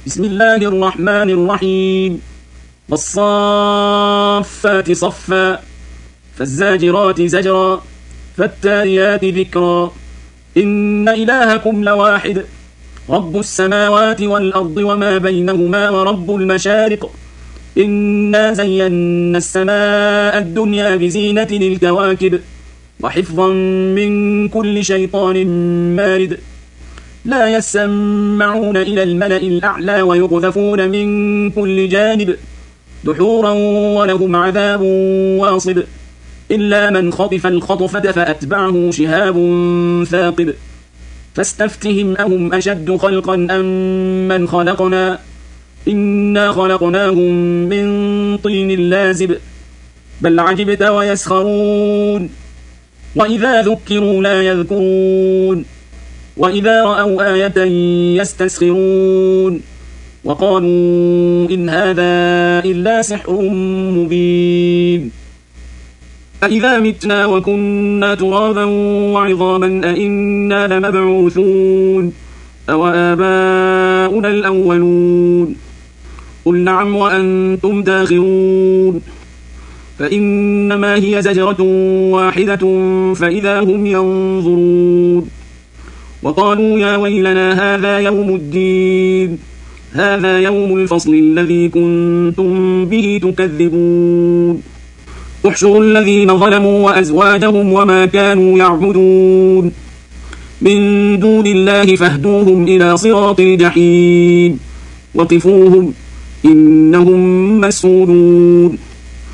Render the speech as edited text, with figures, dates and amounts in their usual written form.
بسم الله الرحمن الرحيم والصافات صفا فالزاجرات زجرا فالتاليات ذكرا إن إلهكم لواحد رب السماوات والأرض وما بينهما ورب المشارق إنا زينا السماء الدنيا بزينة الكواكب وحفظا من كل شيطان مارد لا يسمعون إلى الملأ الأعلى ويقذفون من كل جانب دحورا ولهم عذاب واصب إلا من خطف الخطفة فأتبعه شهاب ثاقب فاستفتهم أهم أشد خلقا أم من خلقنا إنا خلقناهم من طين لازب بل عجبت ويسخرون وإذا ذكروا لا يذكرون وإذا رأوا آية يستسخرون وقالوا إن هذا إلا سحر مبين أإذا متنا وكنا ترابا وعظاما أإنا لمبعوثون أو آباؤنا الأولون قل نعم وأنتم داخرون فإنما هي زجرة واحدة فإذا هم ينظرون وقالوا يا ويلنا هذا يوم الدين هذا يوم الفصل الذي كنتم به تكذبون احشروا الذين ظلموا وأزواجهم وما كانوا يعبدون من دون الله فاهدوهم إلى صراط الجحيم وقفوهم إنهم مسؤولون